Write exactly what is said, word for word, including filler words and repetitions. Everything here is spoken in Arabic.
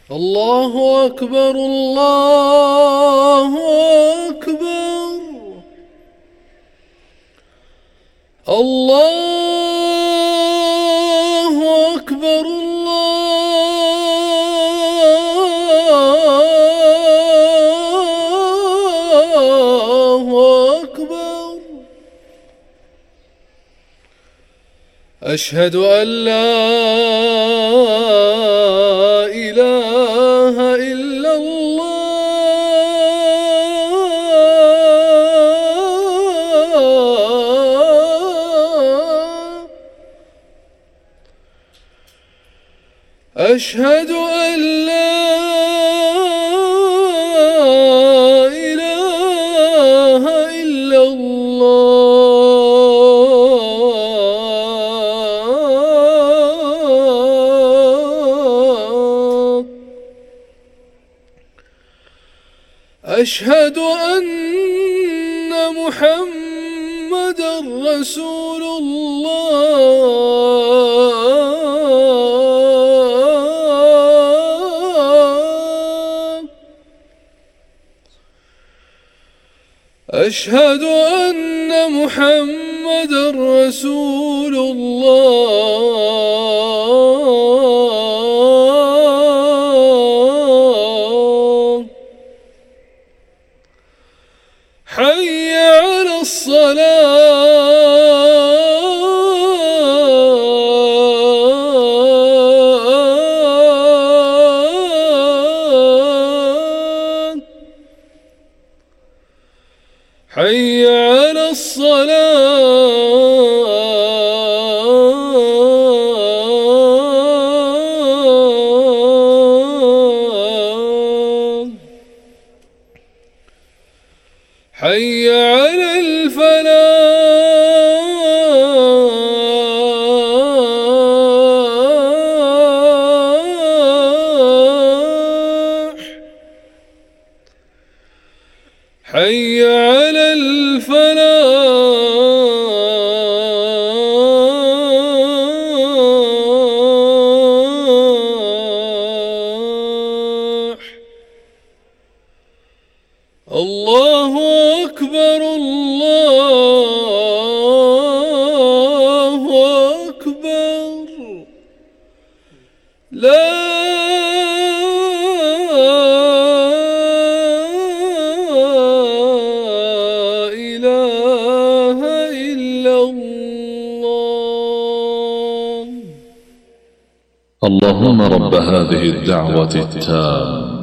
الله أكبر الله أكبر الله أكبر الله أكبر. أشهد أن لا إله إلا الله. أشهد أن لا إله إلا الله. أشهد أن محمدًا رسول الله. أشهد أن محمدًا رسول الله. حي على الصلاة. حي على الصلاة. حي على الفلاح. حي على الفلاح. الله أكبر الله أكبر. لا إله إلا الله. اللهم رب هذه الدعوة التامة